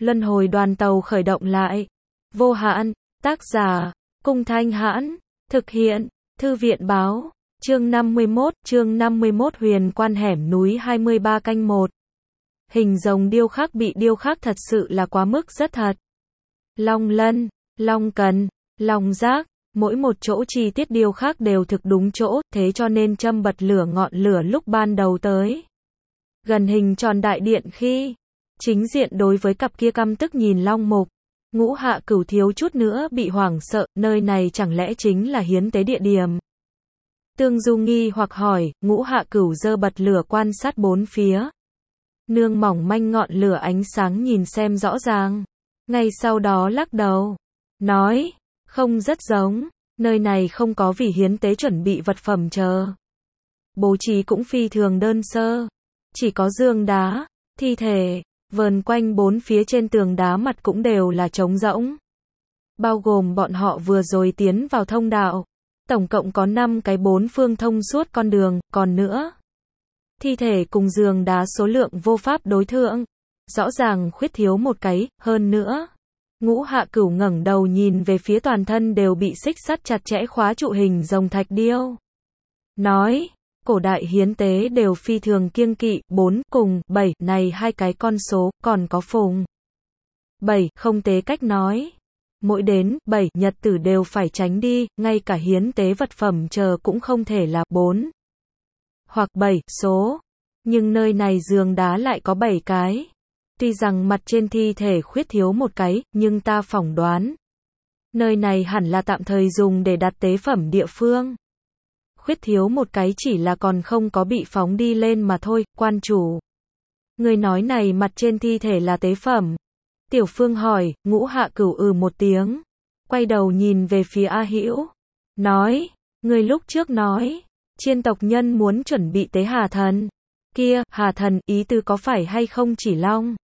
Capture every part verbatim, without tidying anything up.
Luân hồi đoàn tàu khởi động lại. Vô hạn, tác giả, Cung Thanh Hãn, thực hiện, Thư viện báo, chương năm mươi mốt, chương năm mươi mốt huyền quan hẻm núi hai mươi ba canh một. Hình rồng điêu khắc bị điêu khắc thật sự là quá mức rất thật. Long lân, long cần, long giác, mỗi một chỗ chi tiết điêu khắc đều thực đúng chỗ, thế cho nên châm bật lửa ngọn lửa lúc ban đầu tới. Gần hình tròn đại điện khi chính diện đối với cặp kia căm tức nhìn Long Mục, Ngũ Hạ Cửu thiếu chút nữa bị hoảng sợ, nơi này chẳng lẽ chính là hiến tế địa điểm. Tương Du nghi hoặc hỏi, Ngũ Hạ Cửu giơ bật lửa quan sát bốn phía. Nương mỏng manh ngọn lửa ánh sáng nhìn xem rõ ràng. Ngay sau đó lắc đầu, nói, không rất giống, nơi này không có vì hiến tế chuẩn bị vật phẩm chờ. Bố trí cũng phi thường đơn sơ, chỉ có giường đá, thi thể, vờn quanh bốn phía trên tường đá mặt cũng đều là trống rỗng. Bao gồm bọn họ vừa rồi tiến vào thông đạo. Tổng cộng có năm cái bốn phương thông suốt con đường, còn nữa. Thi thể cùng giường đá số lượng vô pháp đối thượng. Rõ ràng khuyết thiếu một cái, hơn nữa. Ngũ Hạ Cửu ngẩng đầu nhìn về phía toàn thân đều bị xích sắt chặt chẽ khóa trụ hình rồng thạch điêu. Nói, cổ đại hiến tế đều phi thường kiêng kỵ, bốn cùng bảy này hai cái con số, còn có phùng. bảy không tế cách nói. Mỗi đến bảy nhật tử đều phải tránh đi, ngay cả hiến tế vật phẩm chờ cũng không thể là bốn hoặc bảy số. Nhưng nơi này giường đá lại có bảy cái. Tuy rằng mặt trên thi thể khuyết thiếu một cái, nhưng ta phỏng đoán. Nơi này hẳn là tạm thời dùng để đặt tế phẩm địa phương. Khuyết thiếu một cái chỉ là còn không có bị phóng đi lên mà thôi, quan chủ. Người nói này mặt trên thi thể là tế phẩm. Tiểu Phương hỏi, Ngũ Hạ Cửu ừ một tiếng. Quay đầu nhìn về phía A Hữu. Nói, người lúc trước nói, chiên tộc nhân muốn chuẩn bị tế Hà Thần. Kia, Hà Thần, ý tư có phải hay không chỉ Long?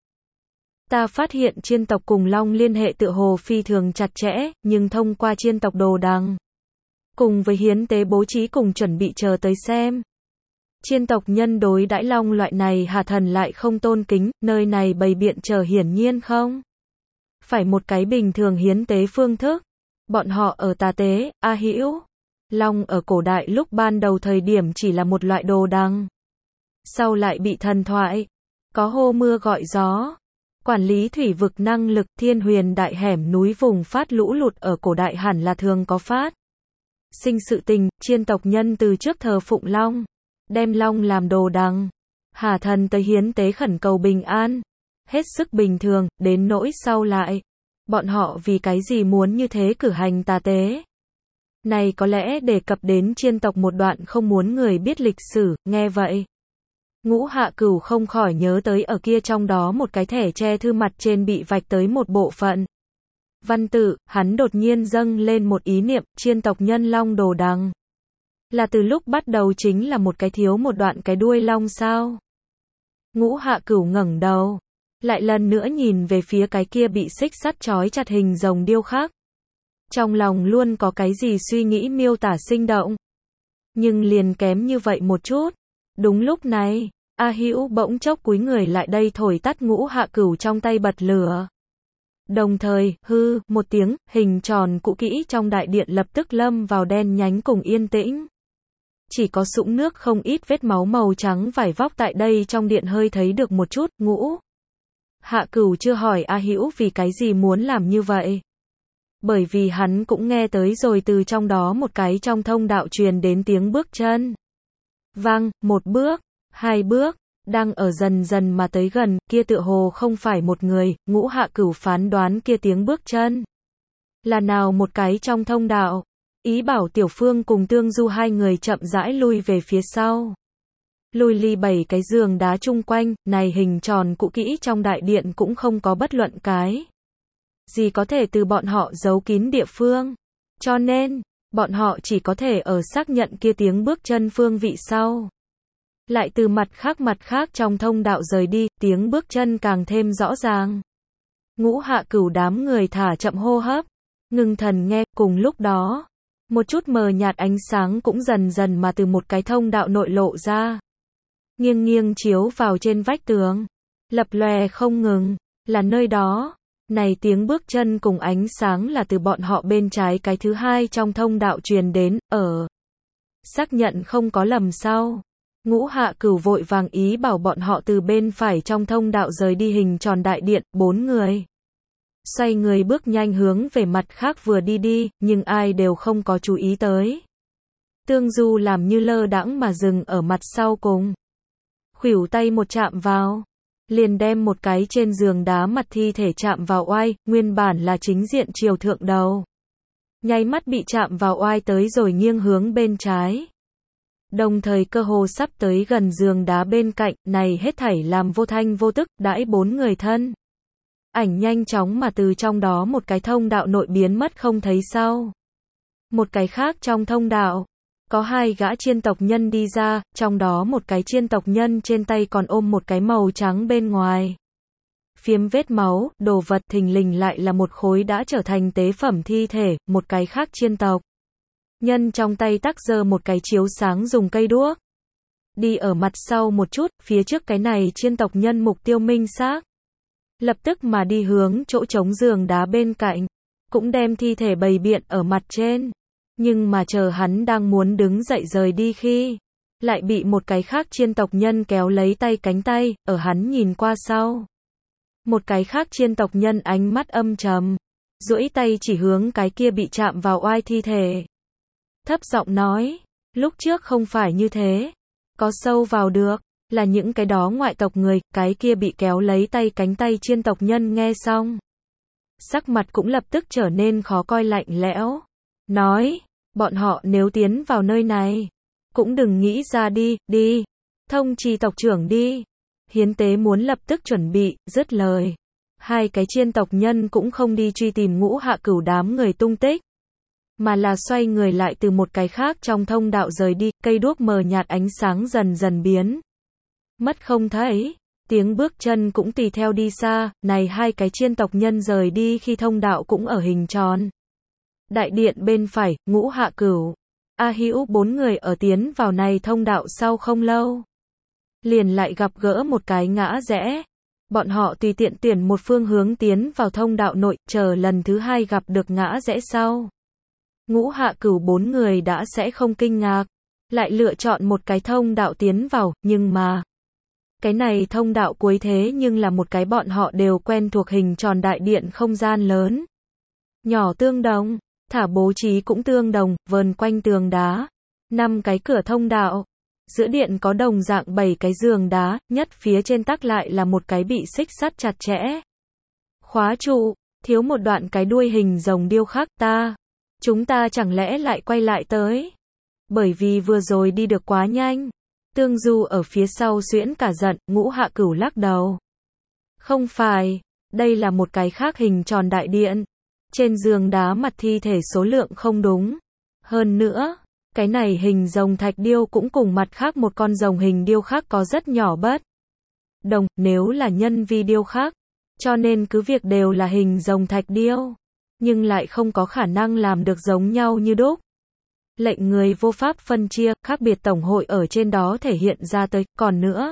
Ta phát hiện chiên tộc cùng Long liên hệ tựa hồ phi thường chặt chẽ, nhưng thông qua chiên tộc đồ đằng. Cùng với hiến tế bố trí cùng chuẩn bị chờ tới xem. Chiên tộc nhân đối đãi Long loại này Hà Thần lại không tôn kính, nơi này bày biện chờ hiển nhiên không. Phải một cái bình thường hiến tế phương thức. Bọn họ ở tà tế, A Hữu. Long ở cổ đại lúc ban đầu thời điểm chỉ là một loại đồ đằng. Sau lại bị thần thoại. Có hô mưa gọi gió. Quản lý thủy vực năng lực thiên huyền đại hẻm núi vùng phát lũ lụt ở cổ đại hẳn là thường có phát. Sinh sự tình, chiên tộc nhân từ trước thờ phụng Long. Đem Long làm đồ đằng. Hà Thần tới hiến tế khẩn cầu bình an. Hết sức bình thường, đến nỗi sau lại. Bọn họ vì cái gì muốn như thế cử hành tà tế. Này có lẽ đề cập đến chiên tộc một đoạn không muốn người biết lịch sử, nghe vậy. Ngũ Hạ Cửu không khỏi nhớ tới ở kia trong đó một cái thẻ che thư mặt trên bị vạch tới một bộ phận. Văn tự, hắn đột nhiên dâng lên một ý niệm, chiên tộc nhân Long đồ đằng. Là từ lúc bắt đầu chính là một cái thiếu một đoạn cái đuôi Long sao? Ngũ Hạ Cửu ngẩng đầu. Lại lần nữa nhìn về phía cái kia bị xích sắt trói chặt hình rồng điêu khắc. Trong lòng luôn có cái gì suy nghĩ miêu tả sinh động. Nhưng liền kém như vậy một chút. Đúng lúc này, A Hữu bỗng chốc cúi người lại đây thổi tắt Ngũ Hạ Cửu trong tay bật lửa. Đồng thời, hư, một tiếng, hình tròn cũ kỹ trong đại điện lập tức lâm vào đen nhánh cùng yên tĩnh. Chỉ có sũng nước không ít vết máu màu trắng vải vóc tại đây trong điện hơi thấy được một chút. Ngũ Hạ Cửu chưa hỏi A Hữu vì cái gì muốn làm như vậy. Bởi vì hắn cũng nghe tới rồi từ trong đó một cái trong thông đạo truyền đến tiếng bước chân. Vang, một bước, hai bước, đang ở dần dần mà tới gần, kia tựa hồ không phải một người, Ngũ Hạ Cửu phán đoán kia tiếng bước chân. Là nào một cái trong thông đạo. Ý bảo Tiểu Phương cùng Tương Du hai người chậm rãi lui về phía sau. Lùi ly bảy cái giường đá chung quanh, này hình tròn cũ kỹ trong đại điện cũng không có bất luận cái gì có thể từ bọn họ giấu kín địa phương. Cho nên, bọn họ chỉ có thể ở xác nhận kia tiếng bước chân phương vị sau. Lại từ mặt khác mặt khác trong thông đạo rời đi, tiếng bước chân càng thêm rõ ràng. Ngũ Hạ Cửu đám người thả chậm hô hấp, ngưng thần nghe, cùng lúc đó. Một chút mờ nhạt ánh sáng cũng dần dần mà từ một cái thông đạo nội lộ ra. Nghiêng nghiêng chiếu vào trên vách tường. Lập lòe không ngừng. Là nơi đó. Này tiếng bước chân cùng ánh sáng là từ bọn họ bên trái cái thứ hai trong thông đạo truyền đến, ở. Xác nhận không có lầm sau. Ngũ Hạ Cửu vội vàng ý bảo bọn họ từ bên phải trong thông đạo rời đi hình tròn đại điện, bốn người. Xoay người bước nhanh hướng về mặt khác vừa đi đi, nhưng ai đều không có chú ý tới. Tương Du làm như lơ đãng mà dừng ở mặt sau cùng. Khuỷu tay một chạm vào. Liền đem một cái trên giường đá mặt thi thể chạm vào oai, nguyên bản là chính diện chiều thượng đầu. Nháy mắt bị chạm vào oai tới rồi nghiêng hướng bên trái. Đồng thời cơ hồ sắp tới gần giường đá bên cạnh, này hết thảy làm vô thanh vô tức, đãi bốn người thân. Ảnh nhanh chóng mà từ trong đó một cái thông đạo nội biến mất không thấy sau. Một cái khác trong thông đạo, có hai gã chiên tộc nhân đi ra, trong đó một cái chiên tộc nhân trên tay còn ôm một cái màu trắng bên ngoài. Phiếm vết máu, đồ vật thình lình lại là một khối đã trở thành tế phẩm thi thể, một cái khác chiên tộc nhân trong tay tắc giơ một cái chiếu sáng dùng cây đuốc. Đi ở mặt sau một chút, phía trước cái này chiên tộc nhân mục tiêu minh xác. Lập tức mà đi hướng chỗ trống giường đá bên cạnh, cũng đem thi thể bày biện ở mặt trên. Nhưng mà chờ hắn đang muốn đứng dậy rời đi khi, lại bị một cái khác chiên tộc nhân kéo lấy tay cánh tay, ở hắn nhìn qua sau. Một cái khác chiên tộc nhân ánh mắt âm trầm, duỗi tay chỉ hướng cái kia bị chạm vào oai thi thể. Thấp giọng nói, lúc trước không phải như thế, có sâu vào được, là những cái đó ngoại tộc người, cái kia bị kéo lấy tay cánh tay chiên tộc nhân nghe xong. Sắc mặt cũng lập tức trở nên khó coi lạnh lẽo, nói, bọn họ nếu tiến vào nơi này, cũng đừng nghĩ ra đi, đi, thông trì tộc trưởng đi. Hiến tế muốn lập tức chuẩn bị, dứt lời. Hai cái chiên tộc nhân cũng không đi truy tìm Ngũ Hạ Cửu đám người tung tích, mà là xoay người lại từ một cái khác trong thông đạo rời đi, cây đuốc mờ nhạt ánh sáng dần dần biến mất không thấy, tiếng bước chân cũng tùy theo đi xa, này hai cái chiên tộc nhân rời đi khi thông đạo cũng ở hình tròn. Đại điện bên phải, Ngũ Hạ Cửu, A Hữu bốn người ở tiến vào này thông đạo sau không lâu. Liền lại gặp gỡ một cái ngã rẽ. Bọn họ tùy tiện tuyển một phương hướng tiến vào thông đạo nội, chờ lần thứ hai gặp được ngã rẽ sau. Ngũ Hạ Cửu bốn người đã sẽ không kinh ngạc, lại lựa chọn một cái thông đạo tiến vào, nhưng mà cái này thông đạo cuối thế nhưng là một cái bọn họ đều quen thuộc hình tròn đại điện không gian lớn. Nhỏ tương đồng, thả bố trí cũng tương đồng, vờn quanh tường đá. Năm cái cửa thông đạo. Giữa điện có đồng dạng bảy cái giường đá, nhất phía trên tắc lại là một cái bị xích sắt chặt chẽ. Khóa trụ, thiếu một đoạn cái đuôi hình rồng điêu khắc ta. Chúng ta chẳng lẽ lại quay lại tới? Bởi vì vừa rồi đi được quá nhanh. Tương Du ở phía sau xuyễn cả giận, Ngũ Hạ Cửu lắc đầu. Không phải, đây là một cái khác hình tròn đại điện. Trên giường đá mặt thi thể số lượng không đúng. Hơn nữa, cái này hình rồng thạch điêu cũng cùng mặt khác một con rồng hình điêu khác có rất nhỏ bất đồng, nếu là nhân vi điêu khác, cho nên cứ việc đều là hình rồng thạch điêu, nhưng lại không có khả năng làm được giống nhau như đúc. Lệnh người vô pháp phân chia, khác biệt tổng hội ở trên đó thể hiện ra tới, còn nữa.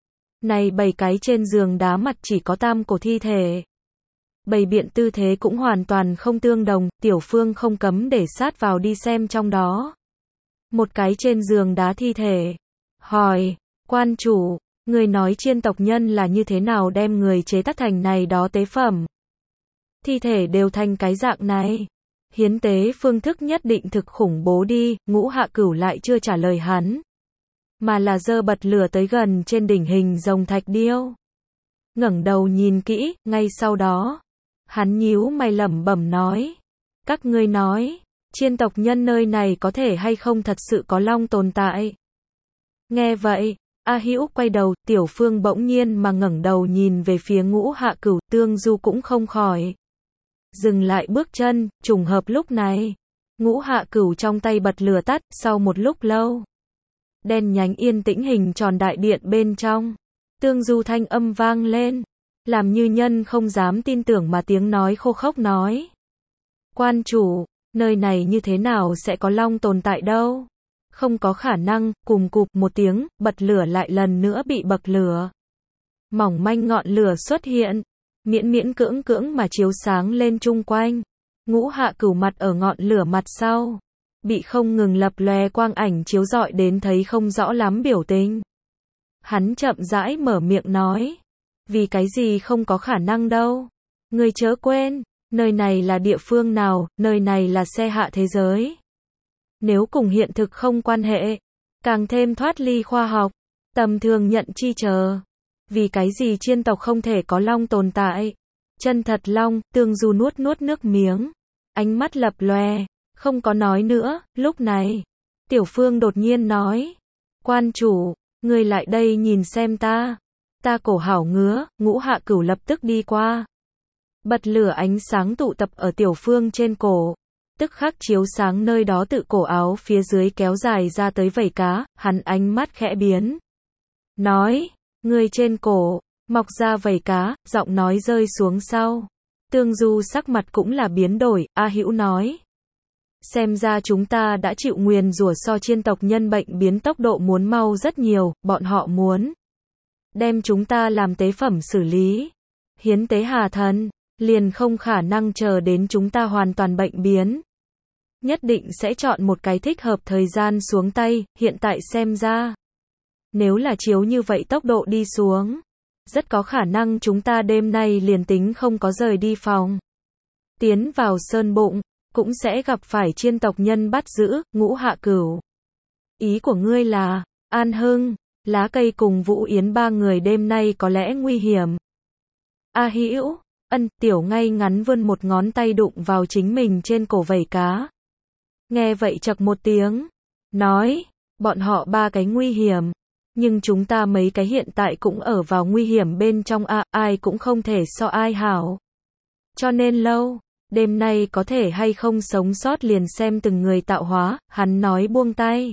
Này bảy cái trên giường đá mặt chỉ có tam cổ thi thể. Bày biện tư thế cũng hoàn toàn không tương đồng, Tiểu Phương không cấm để sát vào đi xem trong đó. Một cái trên giường đá thi thể. Hỏi, quan chủ, người nói chiên tộc nhân là như thế nào đem người chế tác thành này đó tế phẩm? Thi thể đều thành cái dạng này. Hiến tế phương thức nhất định thực khủng bố đi, Ngũ Hạ Cửu lại chưa trả lời hắn. Mà là giơ bật lửa tới gần trên đỉnh hình rồng thạch điêu. Ngẩng đầu nhìn kỹ, ngay sau đó. Hắn nhíu mày lẩm bẩm nói. Các ngươi nói, chiên tộc nhân nơi này có thể hay không thật sự có long tồn tại. Nghe vậy, A Hữu quay đầu, Tiểu Phương bỗng nhiên mà ngẩng đầu nhìn về phía Ngũ Hạ Cửu, Tương Du cũng không khỏi dừng lại bước chân, trùng hợp lúc này. Ngũ Hạ Cửu trong tay bật lửa tắt, sau một lúc lâu. Đen nhánh yên tĩnh hình tròn đại điện bên trong. Tương Du thanh âm vang lên, làm như nhân không dám tin tưởng mà tiếng nói khô khốc nói. Quan chủ, nơi này như thế nào sẽ có long tồn tại đâu? Không có khả năng, cùng cụp một tiếng, bật lửa lại lần nữa bị bậc lửa. Mỏng manh ngọn lửa xuất hiện. miễn miễn cưỡng cưỡng mà chiếu sáng lên chung quanh. Ngũ Hạ Cửu mặt ở ngọn lửa mặt sau, bị không ngừng lập lòe quang ảnh chiếu rọi đến thấy không rõ lắm biểu tình. Hắn chậm rãi mở miệng nói, vì cái gì không có khả năng đâu. Ngươi chớ quên, nơi này là địa phương nào, nơi này là xe hạ thế giới. Nếu cùng hiện thực không quan hệ, càng thêm thoát ly khoa học, tầm thường nhận chi chờ. Vì cái gì chiên tộc không thể có long tồn tại? Chân thật long, Tương Du nuốt nuốt nước miếng, ánh mắt lập lòe, không có nói nữa. Lúc này, Tiểu Phương đột nhiên nói, quan chủ, ngươi lại đây nhìn xem ta. Ta cổ hảo ngứa. Ngũ Hạ Cửu lập tức đi qua, bật lửa ánh sáng tụ tập ở Tiểu Phương trên cổ, tức khắc chiếu sáng nơi đó tự cổ áo phía dưới kéo dài ra tới vảy cá. Hắn ánh mắt khẽ biến, nói, ngươi trên cổ mọc ra vảy cá. Giọng nói rơi xuống sau, Tương Du sắc mặt cũng là biến đổi. A Hữu nói, xem ra chúng ta đã chịu nguyền rủa, so chiên tộc nhân bệnh biến tốc độ muốn mau rất nhiều. Bọn họ muốn đem chúng ta làm tế phẩm xử lý, hiến tế hà thần, liền không khả năng chờ đến chúng ta hoàn toàn bệnh biến. Nhất định sẽ chọn một cái thích hợp thời gian xuống tay. Hiện tại xem ra, nếu là chiếu như vậy tốc độ đi xuống, rất có khả năng chúng ta đêm nay liền tính không có rời đi phòng, tiến vào sơn bụng, cũng sẽ gặp phải chiên tộc nhân bắt giữ. Ngũ Hạ Cửu, ý của ngươi là, An Hưng, Lá Cây cùng Vũ Yến ba người đêm nay có lẽ nguy hiểm. A Hữu, ân. Tiểu Ngay ngắn vươn một ngón tay đụng vào chính mình trên cổ vảy cá. Nghe vậy chậc một tiếng, nói, bọn họ ba cái nguy hiểm, nhưng chúng ta mấy cái hiện tại cũng ở vào nguy hiểm bên trong a, ai cũng không thể so ai hảo. Cho nên lâu, đêm nay có thể hay không sống sót liền xem từng người tạo hóa. Hắn nói buông tay,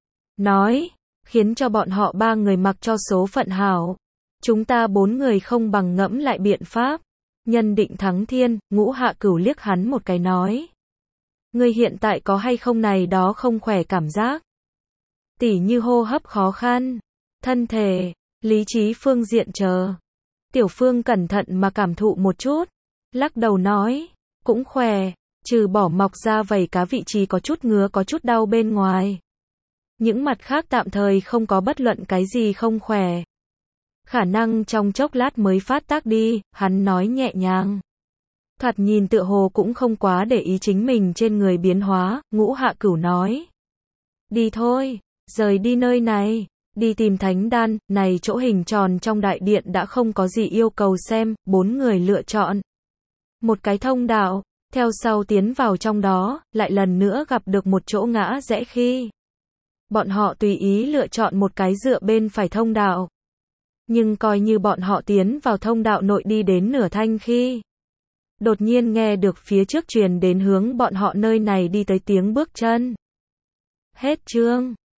nói, khiến cho bọn họ ba người mặc cho số phận hảo. Chúng ta bốn người không bằng ngẫm lại biện pháp, nhân định thắng thiên. Ngũ Hạ Cửu liếc hắn một cái nói, ngươi hiện tại có hay không này đó không khỏe cảm giác? Tỉ như hô hấp khó khăn, thân thể, lý trí phương diện chờ. Tiểu Phương cẩn thận mà cảm thụ một chút, lắc đầu nói, cũng khỏe, trừ bỏ mọc ra vảy cá vị trí có chút ngứa có chút đau bên ngoài. Những mặt khác tạm thời không có bất luận cái gì không khỏe. Khả năng trong chốc lát mới phát tác đi. Hắn nói nhẹ nhàng, thoạt nhìn tựa hồ cũng không quá để ý chính mình trên người biến hóa. Ngũ Hạ Cửu nói, đi thôi, rời đi nơi này, đi tìm thánh đan. Này chỗ hình tròn trong đại điện đã không có gì yêu cầu xem. Bốn người lựa chọn một cái thông đạo, theo sau tiến vào trong đó, lại lần nữa gặp được một chỗ ngã rẽ khi bọn họ tùy ý lựa chọn một cái dựa bên phải thông đạo. Nhưng coi như bọn họ tiến vào thông đạo nội đi đến nửa thanh khi, đột nhiên nghe được phía trước truyền đến hướng bọn họ nơi này đi tới tiếng bước chân. Hết chương.